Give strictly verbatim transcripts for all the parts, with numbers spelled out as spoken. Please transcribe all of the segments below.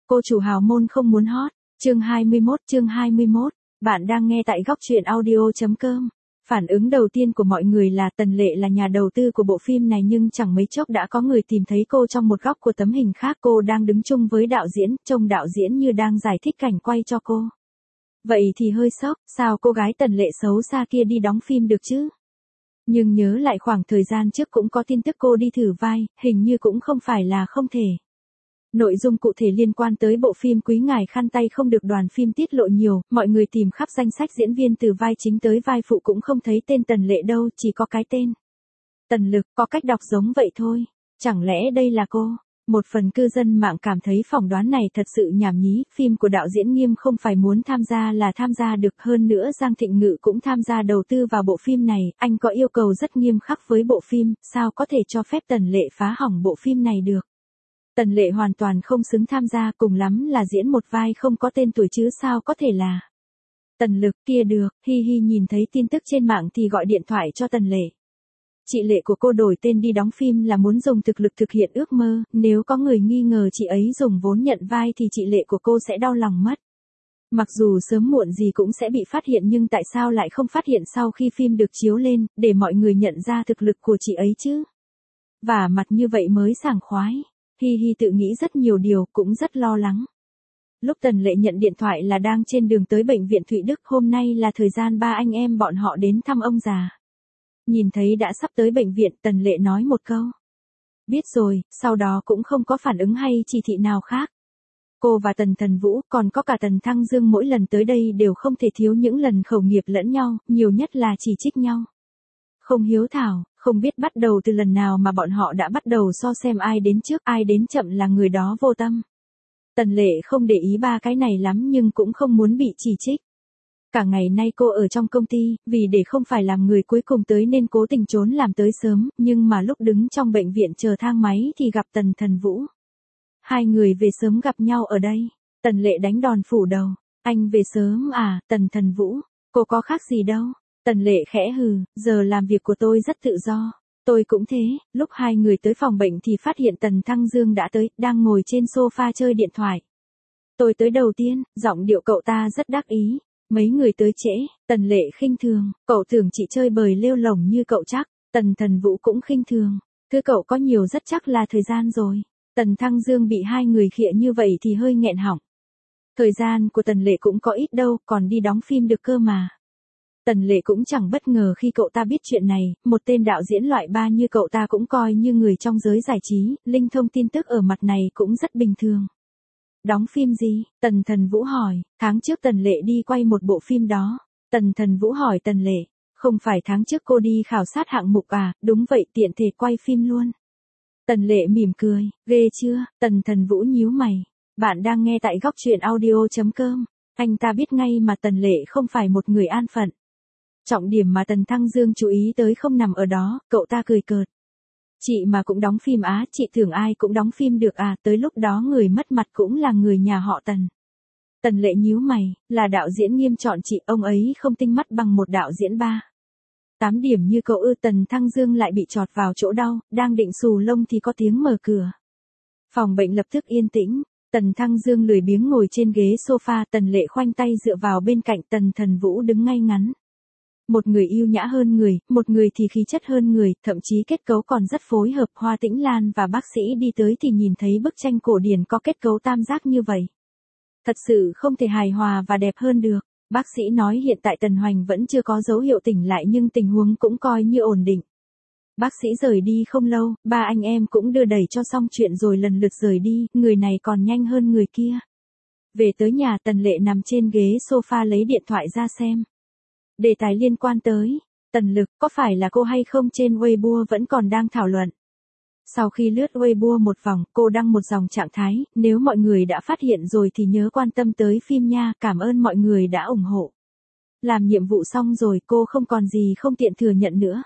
cô chủ hào môn không muốn hot. Chương hai mươi mốt, chương hai mươi mốt. Bạn đang nghe tại góc truyện audio chấm com. Phản ứng đầu tiên của mọi người là Tần Lệ là nhà đầu tư của bộ phim này, nhưng chẳng mấy chốc đã có người tìm thấy cô trong một góc của tấm hình khác. Cô đang đứng chung với đạo diễn, trông đạo diễn như đang giải thích cảnh quay cho cô. Vậy thì hơi sốc, sao cô gái Tần Lệ xấu xa kia đi đóng phim được chứ? Nhưng nhớ lại khoảng thời gian trước cũng có tin tức cô đi thử vai, hình như cũng không phải là không thể. Nội dung cụ thể liên quan tới bộ phim Quý Ngài Khăn Tay không được đoàn phim tiết lộ nhiều, mọi người tìm khắp danh sách diễn viên từ vai chính tới vai phụ cũng không thấy tên Tần Lệ đâu, chỉ có cái tên Tần Lực, có cách đọc giống vậy thôi. Chẳng lẽ đây là cô? Một phần cư dân mạng cảm thấy phỏng đoán này thật sự nhảm nhí, phim của đạo diễn Nghiêm không phải muốn tham gia là tham gia được, hơn nữa Giang Thịnh Ngự cũng tham gia đầu tư vào bộ phim này, anh có yêu cầu rất nghiêm khắc với bộ phim, sao có thể cho phép Tần Lệ phá hỏng bộ phim này được. Tần Lệ hoàn toàn không xứng tham gia, cùng lắm là diễn một vai không có tên tuổi chứ sao có thể là Tần Lực kia được. Hi hi, nhìn thấy tin tức trên mạng thì gọi điện thoại cho Tần Lệ. Chị Lệ của cô đổi tên đi đóng phim là muốn dùng thực lực thực hiện ước mơ, nếu có người nghi ngờ chị ấy dùng vốn nhận vai thì chị Lệ của cô sẽ đau lòng mất. Mặc dù sớm muộn gì cũng sẽ bị phát hiện, nhưng tại sao lại không phát hiện sau khi phim được chiếu lên, để mọi người nhận ra thực lực của chị ấy chứ? Và mặt như vậy mới sảng khoái. Hi hi tự nghĩ rất nhiều điều, cũng rất lo lắng. Lúc Tần Lệ nhận điện thoại là đang trên đường tới bệnh viện Thụy Đức, hôm nay là thời gian ba anh em bọn họ đến thăm ông già. Nhìn thấy đã sắp tới bệnh viện, Tần Lệ nói một câu. Biết rồi, sau đó cũng không có phản ứng hay chỉ thị nào khác. Cô và Tần Thần Vũ, còn có cả Tần Thăng Dương mỗi lần tới đây đều không thể thiếu những lần khẩu nghiệp lẫn nhau, nhiều nhất là chỉ trích nhau. Không hiếu thảo, không biết bắt đầu từ lần nào mà bọn họ đã bắt đầu so xem ai đến trước ai đến chậm là người đó vô tâm. Tần Lệ không để ý ba cái này lắm nhưng cũng không muốn bị chỉ trích. Cả ngày nay cô ở trong công ty, vì để không phải làm người cuối cùng tới nên cố tình trốn làm tới sớm, nhưng mà lúc đứng trong bệnh viện chờ thang máy thì gặp Tần Thần Vũ. Hai người về sớm gặp nhau ở đây. Tần Lệ đánh đòn phủ đầu. Anh về sớm à, Tần Thần Vũ, cô có khác gì đâu. Tần Lệ khẽ hừ, giờ làm việc của tôi rất tự do. Tôi cũng thế. Lúc hai người tới phòng bệnh thì phát hiện Tần Thăng Dương đã tới, đang ngồi trên sofa chơi điện thoại. Tôi tới đầu tiên, giọng điệu cậu ta rất đắc ý. Mấy người tới trễ. Tần Lệ khinh thường, cậu tưởng chị chơi bời lêu lổng như cậu chắc. Tần Thần Vũ cũng khinh thường, thứ cậu có nhiều rất chắc là thời gian rồi. Tần Thăng Dương bị hai người khịa như vậy thì hơi nghẹn họng. Thời gian của Tần Lệ cũng có ít đâu, còn đi đóng phim được cơ mà. Tần Lệ cũng chẳng bất ngờ khi cậu ta biết chuyện này, một tên đạo diễn loại ba như cậu ta cũng coi như người trong giới giải trí, linh thông tin tức ở mặt này cũng rất bình thường. Đóng phim gì? Tần Thần Vũ hỏi. Tháng trước Tần Lệ đi quay một bộ phim đó. Tần Thần Vũ hỏi Tần Lệ. Không phải tháng trước cô đi khảo sát hạng mục à? Đúng vậy, tiện thể quay phim luôn. Tần Lệ mỉm cười. Ghê chưa? Tần Thần Vũ nhíu mày. Bạn đang nghe tại góc truyện audio chấm com. Anh ta biết ngay mà Tần Lệ không phải một người an phận. Trọng điểm mà Tần Thăng Dương chú ý tới không nằm ở đó, cậu ta cười cợt. Chị mà cũng đóng phim á, chị tưởng ai cũng đóng phim được à, tới lúc đó người mất mặt cũng là người nhà họ Tần. Tần Lệ nhíu mày, là đạo diễn Nghiêm chọn chị, ông ấy không tinh mắt bằng một đạo diễn ba. Tám điểm như cậu ư? Tần Thăng Dương lại bị chọt vào chỗ đau, đang định xù lông thì có tiếng mở cửa. Phòng bệnh lập tức yên tĩnh, Tần Thăng Dương lười biếng ngồi trên ghế sofa, Tần Lệ khoanh tay dựa vào bên cạnh, Tần Thần Vũ đứng ngay ngắn. Một người yêu nhã hơn người, một người thì khí chất hơn người, thậm chí kết cấu còn rất phối hợp. Hoa Tĩnh Lan và bác sĩ đi tới thì nhìn thấy bức tranh cổ điển có kết cấu tam giác như vậy. Thật sự không thể hài hòa và đẹp hơn được. Bác sĩ nói hiện tại Tần Hoành vẫn chưa có dấu hiệu tỉnh lại nhưng tình huống cũng coi như ổn định. Bác sĩ rời đi không lâu, ba anh em cũng đưa đẩy cho xong chuyện rồi lần lượt rời đi, người này còn nhanh hơn người kia. Về tới nhà, Tần Lệ nằm trên ghế sofa lấy điện thoại ra xem. Đề tài liên quan tới Tần Lực, có phải là cô hay không trên Weibo vẫn còn đang thảo luận. Sau khi lướt Weibo một vòng, cô đăng một dòng trạng thái, nếu mọi người đã phát hiện rồi thì nhớ quan tâm tới phim nha, cảm ơn mọi người đã ủng hộ. Làm nhiệm vụ xong rồi, cô không còn gì không tiện thừa nhận nữa.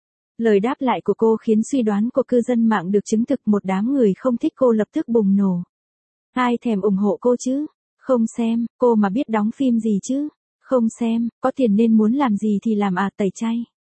Lời đáp lại của cô khiến suy đoán của cư dân mạng được chứng thực, một đám người không thích cô lập tức bùng nổ. Ai thèm ủng hộ cô chứ? Không xem, cô mà biết đóng phim gì chứ? Không xem, có tiền nên muốn làm gì thì làm à, tẩy chay.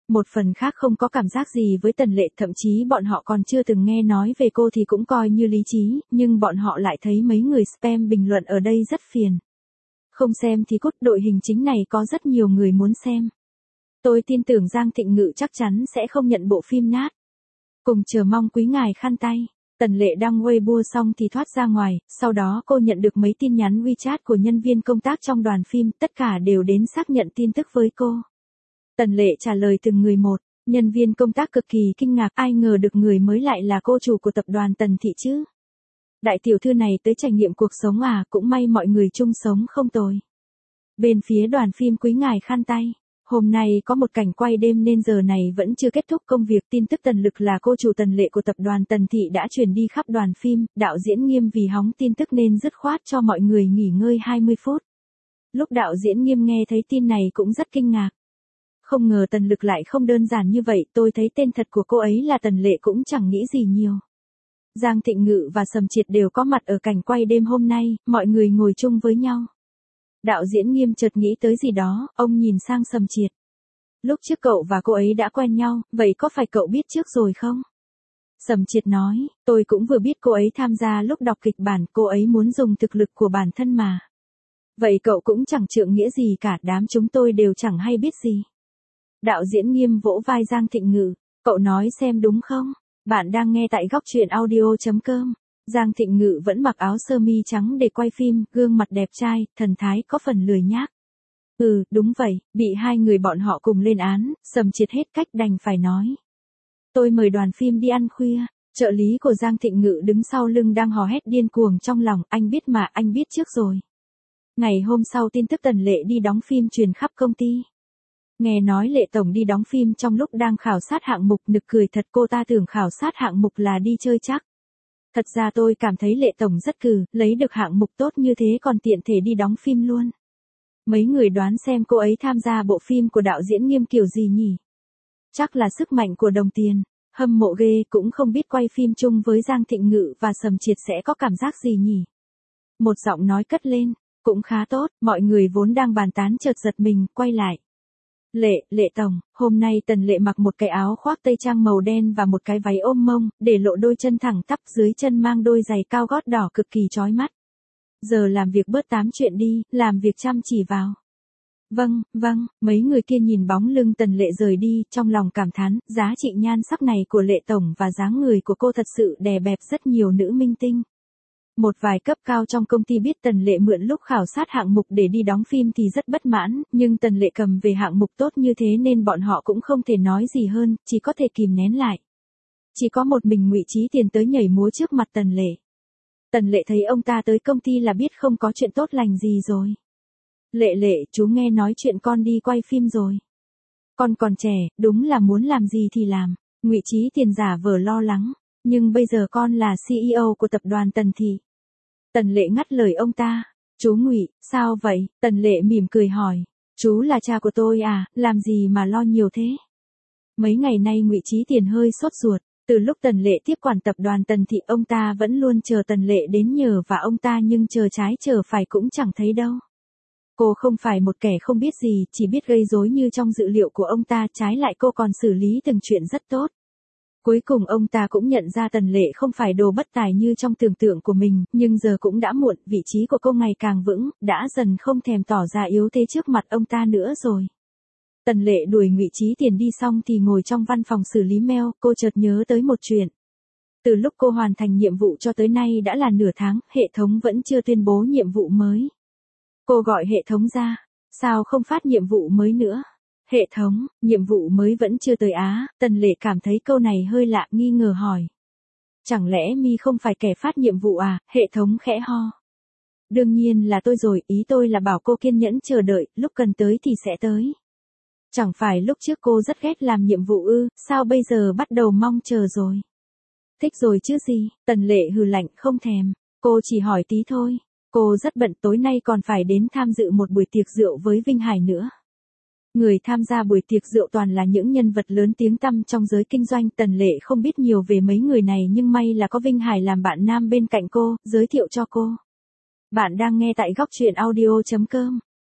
Một phần khác không có cảm giác gì với Tần Lệ, thậm chí bọn họ còn chưa từng nghe nói về cô thì cũng coi như lý trí, nhưng bọn họ lại thấy mấy người spam bình luận ở đây rất phiền. Không xem thì cút, đội hình chính này có rất nhiều người muốn xem. Tôi tin tưởng Giang Thịnh Ngự chắc chắn sẽ không nhận bộ phim nát. Cùng chờ mong quý ngài khăn tay. Tần Lệ đăng Weibo xong thì thoát ra ngoài, sau đó cô nhận được mấy tin nhắn WeChat của nhân viên công tác trong đoàn phim, tất cả đều đến xác nhận tin tức với cô. Tần Lệ trả lời từng người một, nhân viên công tác cực kỳ kinh ngạc, ai ngờ được người mới lại là cô chủ của tập đoàn Tần Thị chứ. Đại tiểu thư này tới trải nghiệm cuộc sống à, cũng may mọi người chung sống không tồi. Bên phía đoàn phim quý ngài khăn tay. Hôm nay có một cảnh quay đêm nên giờ này vẫn chưa kết thúc công việc. Tin tức Tần Lực là cô chủ Tần Lệ của tập đoàn Tần Thị đã truyền đi khắp đoàn phim. Đạo diễn Nghiêm vì hóng tin tức nên dứt khoát cho mọi người nghỉ ngơi hai mươi phút. Lúc đạo diễn Nghiêm nghe thấy tin này cũng rất kinh ngạc. Không ngờ Tần Lực lại không đơn giản như vậy. Tôi thấy tên thật của cô ấy là Tần Lệ cũng chẳng nghĩ gì nhiều. Giang Thịnh Ngự và Sầm Triệt đều có mặt ở cảnh quay đêm hôm nay. Mọi người ngồi chung với nhau. Đạo diễn Nghiêm chợt nghĩ tới gì đó, ông nhìn sang Sầm Triệt. Lúc trước cậu và cô ấy đã quen nhau, vậy có phải cậu biết trước rồi không? Sầm Triệt nói, tôi cũng vừa biết cô ấy tham gia lúc đọc kịch bản, cô ấy muốn dùng thực lực của bản thân mà. Vậy cậu cũng chẳng trượng nghĩa gì cả, đám chúng tôi đều chẳng hay biết gì. Đạo diễn Nghiêm vỗ vai Giang Thịnh Ngự, cậu nói xem đúng không? Bạn đang nghe tại góc truyện audio chấm com. Giang Thịnh Ngự vẫn mặc áo sơ mi trắng để quay phim, gương mặt đẹp trai, thần thái có phần lười nhác. Ừ, đúng vậy, bị hai người bọn họ cùng lên án, Sầm Triệt hết cách đành phải nói. Tôi mời đoàn phim đi ăn khuya, trợ lý của Giang Thịnh Ngự đứng sau lưng đang hò hét điên cuồng trong lòng, anh biết mà, anh biết trước rồi. Ngày hôm sau tin tức Tần Lệ đi đóng phim truyền khắp công ty. Nghe nói Lệ Tổng đi đóng phim trong lúc đang khảo sát hạng mục, nực cười thật, cô ta tưởng khảo sát hạng mục là đi chơi chắc. Thật ra tôi cảm thấy Lệ Tổng rất cừ, lấy được hạng mục tốt như thế còn tiện thể đi đóng phim luôn. Mấy người đoán xem cô ấy tham gia bộ phim của đạo diễn Nghiêm kiểu gì nhỉ? Chắc là sức mạnh của đồng tiền, hâm mộ ghê, cũng không biết quay phim chung với Giang Thịnh Ngự và Sầm Triệt sẽ có cảm giác gì nhỉ? Một giọng nói cất lên, cũng khá tốt, mọi người vốn đang bàn tán chợt giật mình, quay lại. Lệ, Lệ Tổng, hôm nay Tần Lệ mặc một cái áo khoác tây trang màu đen và một cái váy ôm mông, để lộ đôi chân thẳng tắp, dưới chân mang đôi giày cao gót đỏ cực kỳ chói mắt. Giờ làm việc bớt tám chuyện đi, làm việc chăm chỉ vào. Vâng, vâng, mấy người kia nhìn bóng lưng Tần Lệ rời đi, trong lòng cảm thán, giá trị nhan sắc này của Lệ Tổng và dáng người của cô thật sự đè bẹp rất nhiều nữ minh tinh. Một vài cấp cao trong công ty biết Tần Lệ mượn lúc khảo sát hạng mục để đi đóng phim thì rất bất mãn, nhưng Tần Lệ cầm về hạng mục tốt như thế nên bọn họ cũng không thể nói gì hơn, chỉ có thể kìm nén lại. Chỉ có một mình Ngụy Chí Tiền tới nhảy múa trước mặt Tần Lệ. Tần Lệ thấy ông ta tới công ty là biết không có chuyện tốt lành gì rồi. Lệ Lệ, chú nghe nói chuyện con đi quay phim rồi. Con còn trẻ, đúng là muốn làm gì thì làm. Ngụy Chí Tiền giả vờ lo lắng, nhưng bây giờ con là xê e ô của tập đoàn Tần Thị. Tần Lệ ngắt lời ông ta, chú Ngụy, sao vậy? Tần Lệ mỉm cười hỏi, chú là cha của tôi à, làm gì mà lo nhiều thế? Mấy ngày nay Ngụy Chí Tiền hơi sốt ruột, từ lúc Tần Lệ tiếp quản tập đoàn Tần Thị ông ta vẫn luôn chờ Tần Lệ đến nhờ và ông ta nhưng chờ trái chờ phải cũng chẳng thấy đâu. Cô không phải một kẻ không biết gì, chỉ biết gây rối như trong dự liệu của ông ta, trái lại cô còn xử lý từng chuyện rất tốt. Cuối cùng ông ta cũng nhận ra Tần Lệ không phải đồ bất tài như trong tưởng tượng của mình, nhưng giờ cũng đã muộn, vị trí của cô ngày càng vững, đã dần không thèm tỏ ra yếu thế trước mặt ông ta nữa rồi. Tần Lệ đuổi Ngụy Chí Tiền đi xong thì ngồi trong văn phòng xử lý mail, cô chợt nhớ tới một chuyện. Từ lúc cô hoàn thành nhiệm vụ cho tới nay đã là nửa tháng, hệ thống vẫn chưa tuyên bố nhiệm vụ mới. Cô gọi hệ thống ra, sao không phát nhiệm vụ mới nữa? Hệ thống, nhiệm vụ mới vẫn chưa tới á, Tần Lệ cảm thấy câu này hơi lạ, nghi ngờ hỏi. Chẳng lẽ mi không phải kẻ phát nhiệm vụ à, hệ thống khẽ ho. Đương nhiên là tôi rồi, ý tôi là bảo cô kiên nhẫn chờ đợi, lúc cần tới thì sẽ tới. Chẳng phải lúc trước cô rất ghét làm nhiệm vụ ư, sao bây giờ bắt đầu mong chờ rồi? Thích rồi chứ gì, Tần Lệ hừ lạnh, không thèm, cô chỉ hỏi tí thôi. Cô rất bận, tối nay còn phải đến tham dự một buổi tiệc rượu với Vinh Hải nữa. Người tham gia buổi tiệc rượu toàn là những nhân vật lớn tiếng tăm trong giới kinh doanh. Tần Lệ không biết nhiều về mấy người này nhưng may là có Vinh Hải làm bạn nam bên cạnh cô, giới thiệu cho cô. Bạn đang nghe tại góc truyện audio chấm com.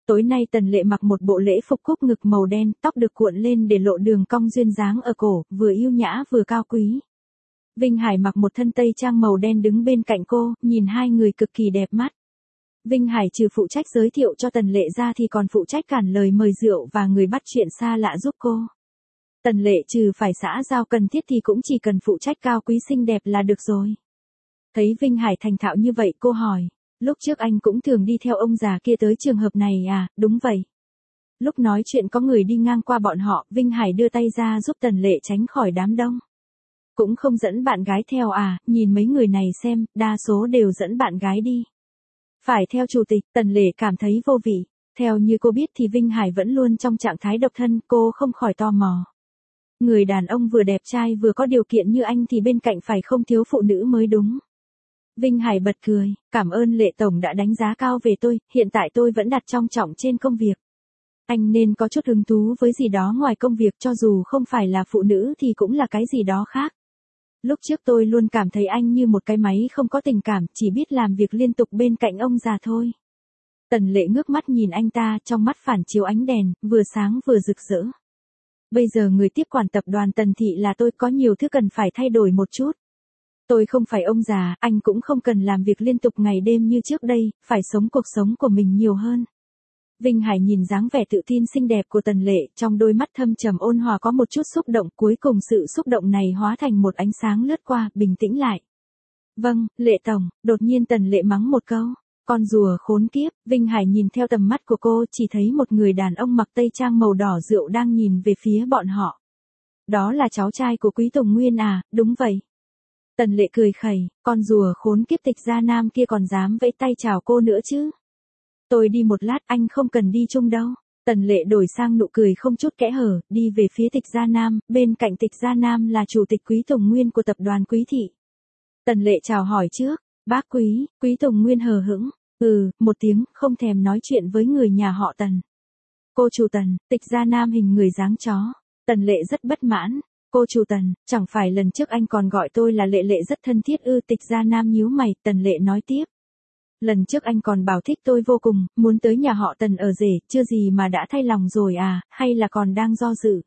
Tối nay Tần Lệ mặc một bộ lễ phục cúc ngực màu đen, tóc được cuộn lên để lộ đường cong duyên dáng ở cổ, vừa yêu nhã vừa cao quý. Vinh Hải mặc một thân tây trang màu đen đứng bên cạnh cô, nhìn hai người cực kỳ đẹp mắt. Vinh Hải trừ phụ trách giới thiệu cho Tần Lệ ra thì còn phụ trách cản lời mời rượu và người bắt chuyện xa lạ giúp cô. Tần Lệ trừ phải xã giao cần thiết thì cũng chỉ cần phụ trách cao quý xinh đẹp là được rồi. Thấy Vinh Hải thành thạo như vậy cô hỏi, lúc trước anh cũng thường đi theo ông già kia tới trường hợp này à? Đúng vậy. Lúc nói chuyện có người đi ngang qua bọn họ, Vinh Hải đưa tay ra giúp Tần Lệ tránh khỏi đám đông. Cũng không dẫn bạn gái theo à? Nhìn mấy người này xem, đa số đều dẫn bạn gái đi. Phải theo chủ tịch, Tần Lệ cảm thấy vô vị. Theo như cô biết thì Vinh Hải vẫn luôn trong trạng thái độc thân, cô không khỏi tò mò. Người đàn ông vừa đẹp trai vừa có điều kiện như anh thì bên cạnh phải không thiếu phụ nữ mới đúng. Vinh Hải bật cười, cảm ơn Lệ Tổng đã đánh giá cao về tôi, hiện tại tôi vẫn đặt trọng trọng trên công việc. Anh nên có chút hứng thú với gì đó ngoài công việc, cho dù không phải là phụ nữ thì cũng là cái gì đó khác. Lúc trước tôi luôn cảm thấy anh như một cái máy không có tình cảm, chỉ biết làm việc liên tục bên cạnh ông già thôi. Tần Lệ ngước mắt nhìn anh ta, trong mắt phản chiếu ánh đèn, vừa sáng vừa rực rỡ. Bây giờ người tiếp quản tập đoàn Tần Thị là tôi, có nhiều thứ cần phải thay đổi một chút. Tôi không phải ông già, anh cũng không cần làm việc liên tục ngày đêm như trước đây, phải sống cuộc sống của mình nhiều hơn. Vinh Hải nhìn dáng vẻ tự tin xinh đẹp của Tần Lệ, trong đôi mắt thâm trầm ôn hòa có một chút xúc động, cuối cùng sự xúc động này hóa thành một ánh sáng lướt qua, bình tĩnh lại. Vâng, Lệ Tổng, đột nhiên Tần Lệ mắng một câu. Con rùa khốn kiếp, Vinh Hải nhìn theo tầm mắt của cô, chỉ thấy một người đàn ông mặc tây trang màu đỏ rượu đang nhìn về phía bọn họ. Đó là cháu trai của Quý Tùng Nguyên à? Đúng vậy. Tần Lệ cười khẩy, con rùa khốn kiếp Tịch Gia Nam kia còn dám vẫy tay chào cô nữa chứ. Tôi đi một lát, anh không cần đi chung đâu. Tần Lệ đổi sang nụ cười không chút kẽ hở, đi về phía Tịch Gia Nam, bên cạnh Tịch Gia Nam là chủ tịch Quý Tùng Nguyên của tập đoàn Quý Thị. Tần Lệ chào hỏi trước, bác Quý, Quý Tùng Nguyên hờ hững, ừ, một tiếng, không thèm nói chuyện với người nhà họ Tần. Cô chủ Tần, Tịch Gia Nam hình người dáng chó. Tần Lệ rất bất mãn. Cô chủ Tần, chẳng phải lần trước anh còn gọi tôi là Lệ Lệ rất thân thiết ư? Tịch Gia Nam nhíu mày, Tần Lệ nói tiếp. Lần trước anh còn bảo thích tôi vô cùng, muốn tới nhà họ Tần ở rể, chưa gì mà đã thay lòng rồi à, hay là còn đang do dự?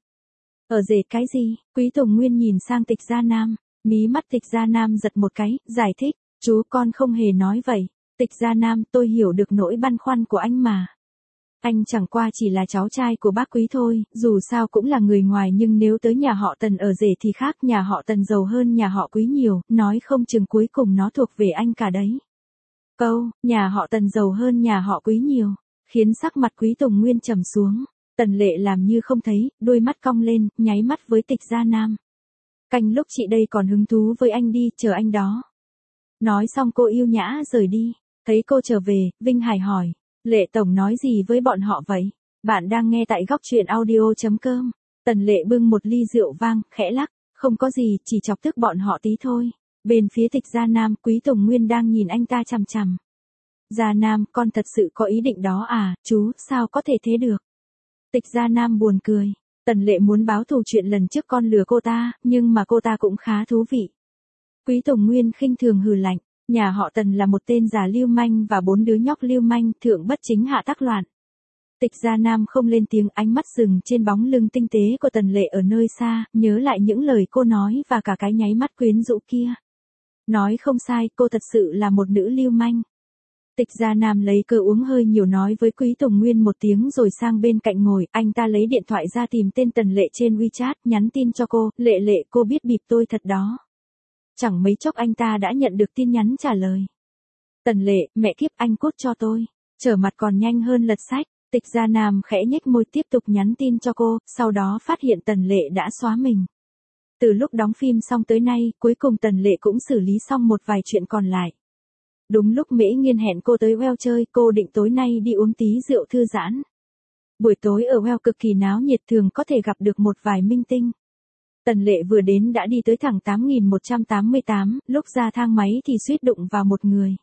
Ở rể cái gì? Quý Tùng Nguyên nhìn sang Tịch Gia Nam, mí mắt Tịch Gia Nam giật một cái, giải thích, chú con không hề nói vậy. Tịch Gia Nam, tôi hiểu được nỗi băn khoăn của anh mà. Anh chẳng qua chỉ là cháu trai của bác Quý thôi, dù sao cũng là người ngoài, nhưng nếu tới nhà họ Tần ở rể thì khác, nhà họ Tần giàu hơn nhà họ Quý nhiều, nói không chừng cuối cùng nó thuộc về anh cả đấy. Câu, nhà họ Tần giàu hơn nhà họ Quý nhiều, khiến sắc mặt Quý Tùng Nguyên trầm xuống. Tần Lệ làm như không thấy, đôi mắt cong lên, nháy mắt với Tịch Gia Nam. Canh lúc chị đây còn hứng thú với anh đi, chờ anh đó. Nói xong cô yêu nhã rời đi. Thấy cô trở về, Vinh Hải hỏi, Lệ Tổng nói gì với bọn họ vậy? Bạn đang nghe tại góc truyện audio.com. Tần Lệ bưng một ly rượu vang, khẽ lắc, không có gì, chỉ chọc tức bọn họ tí thôi. Bên phía Tịch Gia Nam, Quý Tùng Nguyên đang nhìn anh ta chằm chằm. Gia Nam, con thật sự có ý định đó à? Chú, sao có thể thế được? Tịch Gia Nam buồn cười. Tần Lệ muốn báo thù chuyện lần trước con lừa cô ta, nhưng mà cô ta cũng khá thú vị. Quý Tùng Nguyên khinh thường hừ lạnh. Nhà họ Tần là một tên già lưu manh và bốn đứa nhóc lưu manh, thượng bất chính hạ tắc loạn. Tịch Gia Nam không lên tiếng, ánh mắt dừng trên bóng lưng tinh tế của Tần Lệ ở nơi xa, nhớ lại những lời cô nói và cả cái nháy mắt quyến rũ kia. Nói không sai, cô thật sự là một nữ lưu manh. Tịch Gia Nam lấy cơ uống hơi nhiều, nói với Quý Tùng Nguyên một tiếng rồi sang bên cạnh ngồi, anh ta lấy điện thoại ra tìm tên Tần Lệ trên WeChat, nhắn tin cho cô, Lệ Lệ cô biết bịp tôi thật đó. Chẳng mấy chốc anh ta đã nhận được tin nhắn trả lời. Tần Lệ, mẹ kiếp, anh cút cho tôi. Trở mặt còn nhanh hơn lật sách. Tịch Gia Nam khẽ nhếch môi tiếp tục nhắn tin cho cô, sau đó phát hiện Tần Lệ đã xóa mình. Từ lúc đóng phim xong tới nay, cuối cùng Tần Lệ cũng xử lý xong một vài chuyện còn lại. Đúng lúc Mễ Nghiên hẹn cô tới Well chơi, cô định tối nay đi uống tí rượu thư giãn. Buổi tối ở Well cực kỳ náo nhiệt, thường có thể gặp được một vài minh tinh. Tần Lệ vừa đến đã đi tới thẳng tám nghìn một trăm tám mươi tám, lúc ra thang máy thì suýt đụng vào một người.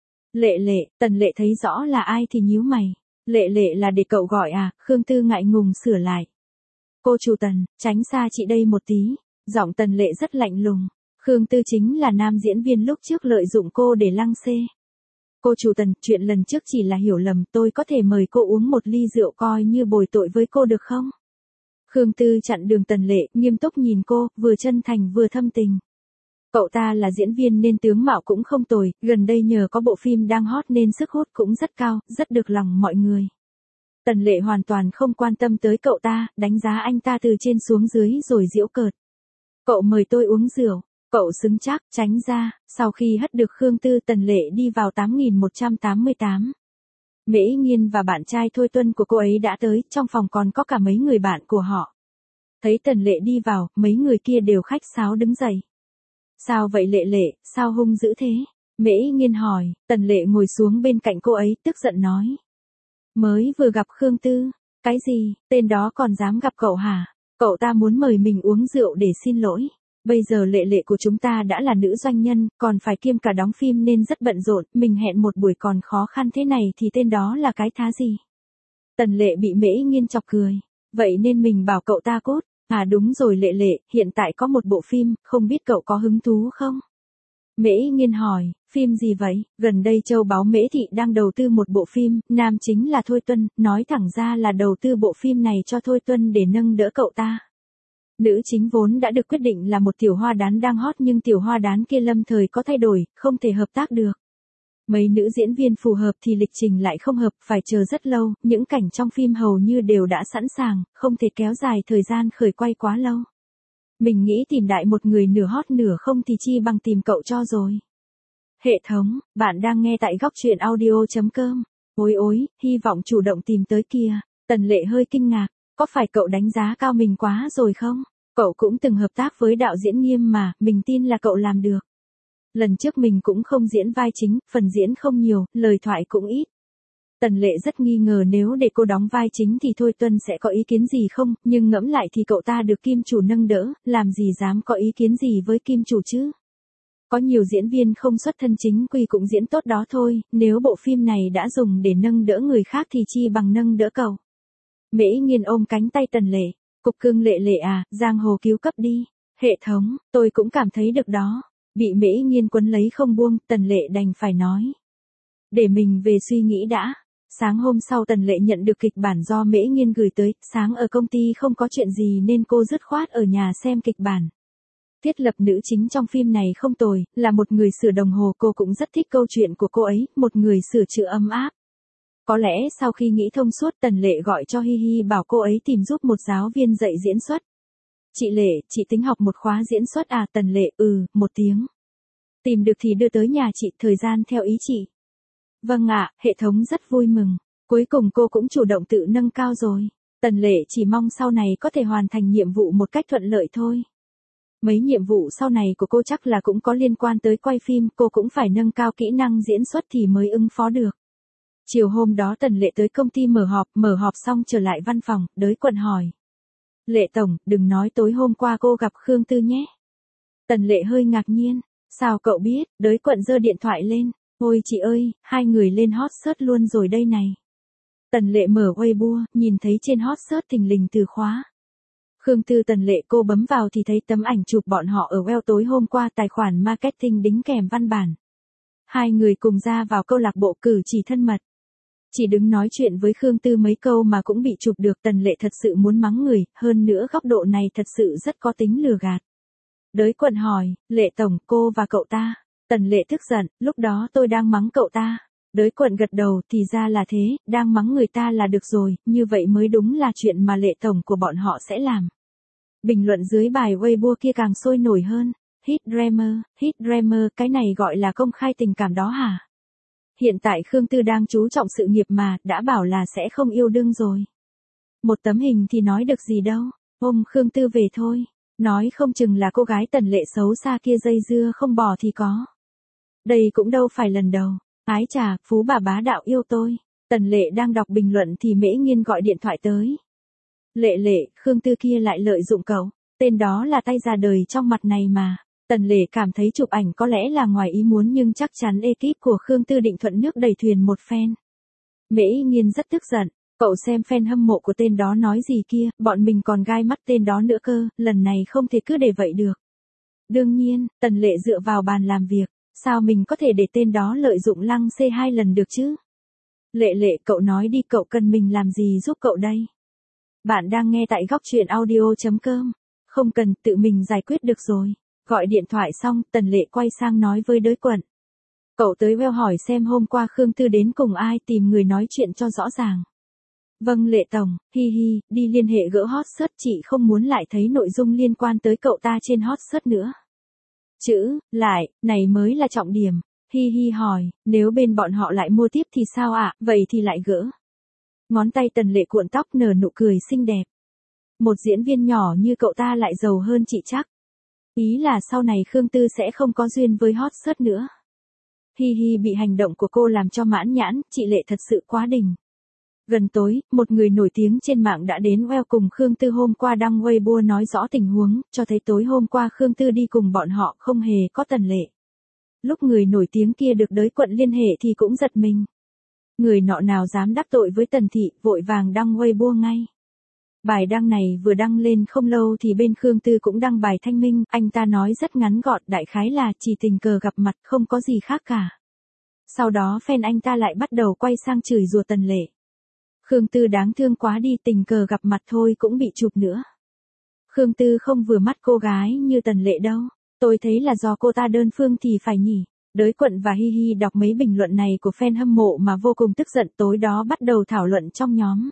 Lệ Lệ, Tần Lệ thấy rõ là ai thì nhíu mày. Lệ Lệ là để cậu gọi à? Khương Tư ngại ngùng sửa lại. Cô chủ Tần, tránh xa chị đây một tí. Giọng Tần Lệ rất lạnh lùng. Khương Tư chính là nam diễn viên lúc trước lợi dụng cô để lăng xê. Cô chủ Tần, chuyện lần trước chỉ là hiểu lầm, tôi có thể mời cô uống một ly rượu coi như bồi tội với cô được không? Khương Tư chặn đường Tần Lệ, nghiêm túc nhìn cô, vừa chân thành vừa thâm tình. Cậu ta là diễn viên nên tướng mạo cũng không tồi, gần đây nhờ có bộ phim đang hot nên sức hút cũng rất cao, rất được lòng mọi người. Tần Lệ hoàn toàn không quan tâm tới cậu ta, đánh giá anh ta từ trên xuống dưới rồi giễu cợt. Cậu mời tôi uống rượu, cậu xứng chắc, tránh ra. Sau khi hất được Khương Tư, Tần Lệ đi vào tám nghìn một trăm tám mươi tám. Mễ Nghiên và bạn trai Thôi Tuân của cô ấy đã tới, trong phòng còn có cả mấy người bạn của họ. Thấy Tần Lệ đi vào, mấy người kia đều khách sáo đứng dậy. Sao vậy Lệ Lệ, sao hung dữ thế? Mễ Nghiên hỏi. Tần Lệ ngồi xuống bên cạnh cô ấy, tức giận nói. Mới vừa gặp Khương Tư. Cái gì, tên đó còn dám gặp cậu hả? Cậu ta muốn mời mình uống rượu để xin lỗi. Bây giờ Lệ Lệ của chúng ta đã là nữ doanh nhân, còn phải kiêm cả đóng phim nên rất bận rộn, mình hẹn một buổi còn khó khăn thế này thì tên đó là cái thá gì? Tần Lệ bị Mễ Nghiên chọc cười. Vậy nên mình bảo cậu ta cút. À đúng rồi Lệ Lệ, hiện tại có một bộ phim, không biết cậu có hứng thú không? Mễ Nghiên hỏi, phim gì vậy? Gần đây Châu Báo Mễ Thị đang đầu tư một bộ phim, nam chính là Thôi Tuân, nói thẳng ra là đầu tư bộ phim này cho Thôi Tuân để nâng đỡ cậu ta. Nữ chính vốn đã được quyết định là một tiểu hoa đán đang hot nhưng tiểu hoa đán kia lâm thời có thay đổi, không thể hợp tác được. Mấy nữ diễn viên phù hợp thì lịch trình lại không hợp, phải chờ rất lâu, những cảnh trong phim hầu như đều đã sẵn sàng, không thể kéo dài thời gian khởi quay quá lâu. Mình nghĩ tìm đại một người nửa hot nửa không thì chi bằng tìm cậu cho rồi. Hệ thống, bạn đang nghe tại góc truyện audio chấm com. Ôi ôi, hy vọng chủ động tìm tới kìa. Tần Lệ hơi kinh ngạc, có phải cậu đánh giá cao mình quá rồi không? Cậu cũng từng hợp tác với đạo diễn Nghiêm mà, mình tin là cậu làm được. Lần trước mình cũng không diễn vai chính, phần diễn không nhiều, lời thoại cũng ít. Tần Lệ rất nghi ngờ nếu để cô đóng vai chính thì Thôi Tuân sẽ có ý kiến gì không, nhưng ngẫm lại thì cậu ta được Kim Chủ nâng đỡ, làm gì dám có ý kiến gì với Kim Chủ chứ. Có nhiều diễn viên không xuất thân chính quy cũng diễn tốt đó thôi, nếu bộ phim này đã dùng để nâng đỡ người khác thì chi bằng nâng đỡ cậu. Mễ Nghiên ôm cánh tay Tần Lệ, cục cưng Lệ Lệ à, giang hồ cứu cấp đi. Hệ thống, tôi cũng cảm thấy được đó. Bị Mễ Nghiên quấn lấy không buông, Tần Lệ đành phải nói. Để mình về suy nghĩ đã. Sáng hôm sau Tần Lệ nhận được kịch bản do Mễ Nghiên gửi tới, sáng ở công ty không có chuyện gì nên cô dứt khoát ở nhà xem kịch bản. Thiết lập nữ chính trong phim này không tồi, là một người sửa đồng hồ, cô cũng rất thích câu chuyện của cô ấy, một người sửa chữa ấm áp. Có lẽ sau khi nghĩ thông suốt Tần Lệ gọi cho Hi Hi bảo cô ấy tìm giúp một giáo viên dạy diễn xuất. Chị Lệ, chị tính học một khóa diễn xuất à? Tần Lệ, ừ, một tiếng. Tìm được thì đưa tới nhà chị, thời gian theo ý chị. Vâng ạ, hệ thống rất vui mừng. Cuối cùng cô cũng chủ động tự nâng cao rồi. Tần Lệ chỉ mong sau này có thể hoàn thành nhiệm vụ một cách thuận lợi thôi. Mấy nhiệm vụ sau này của cô chắc là cũng có liên quan tới quay phim, cô cũng phải nâng cao kỹ năng diễn xuất thì mới ứng phó được. Chiều hôm đó Tần Lệ tới công ty mở họp, mở họp xong trở lại văn phòng, Đới Quận hỏi. Lệ Tổng, đừng nói tối hôm qua cô gặp Khương Tư nhé. Tần Lệ hơi ngạc nhiên. Sao cậu biết? Đới Quận giơ điện thoại lên. Ôi chị ơi, hai người lên hot search luôn rồi đây này. Tần Lệ mở Weibo, nhìn thấy trên hot search thình lình từ khóa. Khương Tư. Tần Lệ cô bấm vào thì thấy tấm ảnh chụp bọn họ ở Well tối hôm qua, tài khoản marketing đính kèm văn bản. Hai người cùng ra vào câu lạc bộ cử chỉ thân mật. Chỉ đứng nói chuyện với Khương Tư mấy câu mà cũng bị chụp được. Tần Lệ thật sự muốn mắng người, hơn nữa góc độ này thật sự rất có tính lừa gạt. Đới Quận hỏi, Lệ Tổng, cô và cậu ta. Tần Lệ tức giận, lúc đó tôi đang mắng cậu ta. Đới Quận gật đầu, thì ra là thế, đang mắng người ta là được rồi, như vậy mới đúng là chuyện mà Lệ Tổng của bọn họ sẽ làm. Bình luận dưới bài Weibo kia càng sôi nổi hơn. Hit Dreamer, Hit Dreamer, cái này gọi là công khai tình cảm đó hả? Hiện tại Khương Tư đang chú trọng sự nghiệp mà, đã bảo là sẽ không yêu đương rồi. Một tấm hình thì nói được gì đâu, ôm Khương Tư về thôi. Nói không chừng là cô gái Tần Lệ xấu xa kia dây dưa không bỏ thì có. Đây cũng đâu phải lần đầu. Ái chà, phú bà bá đạo yêu tôi. Tần Lệ đang đọc bình luận thì Mễ Nghiên gọi điện thoại tới. Lệ Lệ, Khương Tư kia lại lợi dụng cậu. Tên đó là tay già đời trong mặt này mà. Tần Lệ cảm thấy chụp ảnh có lẽ là ngoài ý muốn nhưng chắc chắn ekip của Khương Tư định thuận nước đẩy thuyền một phen. Mễ Nghiên rất tức giận. Cậu xem fan hâm mộ của tên đó nói gì kia, bọn mình còn gai mắt tên đó nữa cơ, lần này không thể cứ để vậy được. Đương nhiên, Tần Lệ dựa vào bàn làm việc. Sao mình có thể để tên đó lợi dụng Lăng C hai lần được chứ? Lệ Lệ, cậu nói đi, cậu cần mình làm gì giúp cậu đây? Bạn đang nghe tại góc chuyện audio.com. Không cần, tự mình giải quyết được rồi. Gọi điện thoại xong, Tần Lệ quay sang nói với Đới Quận. Cậu tới web hỏi xem hôm qua Khương Tư đến cùng ai, tìm người nói chuyện cho rõ ràng. Vâng Lệ Tổng, hi hi, đi liên hệ gỡ hot search, chị không muốn lại thấy nội dung liên quan tới cậu ta trên hot search nữa. Chữ, lại, này mới là trọng điểm. Hi hi hỏi, nếu bên bọn họ lại mua tiếp thì sao ạ, à? Vậy thì lại gỡ. Ngón tay Tần Lệ cuộn tóc nở nụ cười xinh đẹp. Một diễn viên nhỏ như cậu ta lại giàu hơn chị chắc. Ý là sau này Khương Tư sẽ không có duyên với hot search nữa. Hi hi, bị hành động của cô làm cho mãn nhãn, chị Lệ thật sự quá đỉnh. Gần tối, một người nổi tiếng trên mạng đã đến web cùng Khương Tư hôm qua đăng Weibo nói rõ tình huống, cho thấy tối hôm qua Khương Tư đi cùng bọn họ không hề có Tần Lệ. Lúc người nổi tiếng kia được Đới Quận liên hệ thì cũng giật mình. Người nọ nào dám đắc tội với Tần Thị, vội vàng đăng Weibo ngay. Bài đăng này vừa đăng lên không lâu thì bên Khương Tư cũng đăng bài thanh minh, anh ta nói rất ngắn gọn, đại khái là chỉ tình cờ gặp mặt, không có gì khác cả. Sau đó fan anh ta lại bắt đầu quay sang chửi rủa Tần Lệ. Khương Tư đáng thương quá đi, tình cờ gặp mặt thôi cũng bị chụp nữa. Khương Tư không vừa mắt cô gái như Tần Lệ đâu, tôi thấy là do cô ta đơn phương thì phải nhỉ. Đới Quận và Hi Hi đọc mấy bình luận này của fan hâm mộ mà vô cùng tức giận, tối đó bắt đầu thảo luận trong nhóm.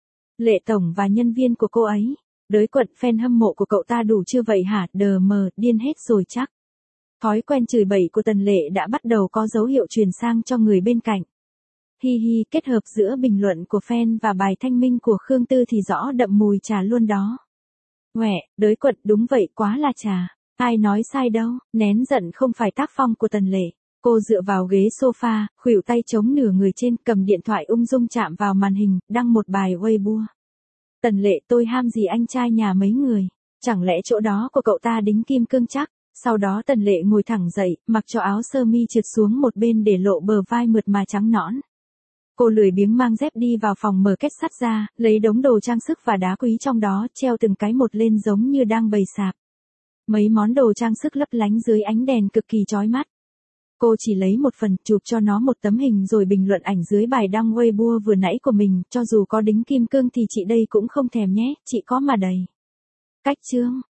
Lệ Tổng và nhân viên của cô ấy. Đới Quận, fan hâm mộ của cậu ta đủ chưa vậy hả, đờ mờ, điên hết rồi chắc. Thói quen chửi bậy của Tần Lệ đã bắt đầu có dấu hiệu truyền sang cho người bên cạnh. Hi hi, kết hợp giữa bình luận của fan và bài thanh minh của Khương Tư thì rõ đậm mùi trà luôn đó. Ngoẹ, Đới Quận, đúng vậy, quá là trà. Ai nói sai đâu, nén giận không phải tác phong của Tần Lệ. Cô dựa vào ghế sofa, khuỷu tay chống nửa người trên, cầm điện thoại ung dung chạm vào màn hình, đăng một bài Weibo. Tần Lệ, tôi ham gì anh trai nhà mấy người, chẳng lẽ chỗ đó của cậu ta đính kim cương chắc. Sau đó Tần Lệ ngồi thẳng dậy, mặc cho áo sơ mi trượt xuống một bên để lộ bờ vai mượt mà trắng nõn. Cô lười biếng mang dép đi vào phòng, mở két sắt ra, lấy đống đồ trang sức và đá quý trong đó, treo từng cái một lên giống như đang bày sạp. Mấy món đồ trang sức lấp lánh dưới ánh đèn cực kỳ chói mắt. Cô chỉ lấy một phần, chụp cho nó một tấm hình rồi bình luận ảnh dưới bài đăng Weibo vừa nãy của mình, cho dù có đính kim cương thì chị đây cũng không thèm nhé, chị có mà đầy. Cách chương.